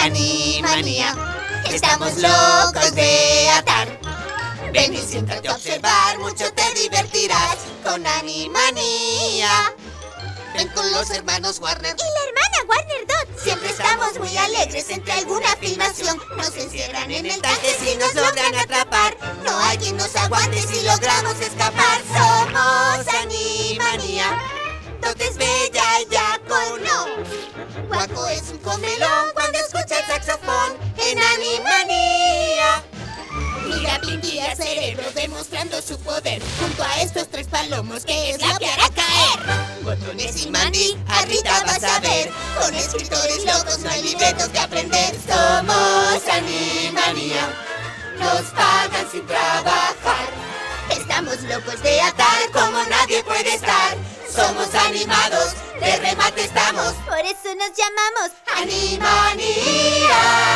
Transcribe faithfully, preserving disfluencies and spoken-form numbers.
Animanía. Estamos locos de atar. Ven y siéntate a observar, mucho te divertirás con Animanía. Ven con los hermanos Warner y la hermana Warner Dot. Siempre estamos muy alegres entre alguna filmación. Nos encierran en el tanque si nos logran atrapar. No hay quien nos aguante si logramos escapar. Somos Animanía. Dot es bella y Jaco no. Guaco es un comelón cuando escucha el saxofón en Animanía. Mira a Pinky y a Cerebro demostrando su poder junto a estos tres palomos que es la que hará caer. Botones y Mandy, a Rita vas a ver. Con escritores locos no hay libretos que aprender. Somos Animanía. Nos pagan sin trabajar. Estamos locos de atar como nadie puede estar. Somos animados, de remate estamos. Por eso nos llamamos Animanía.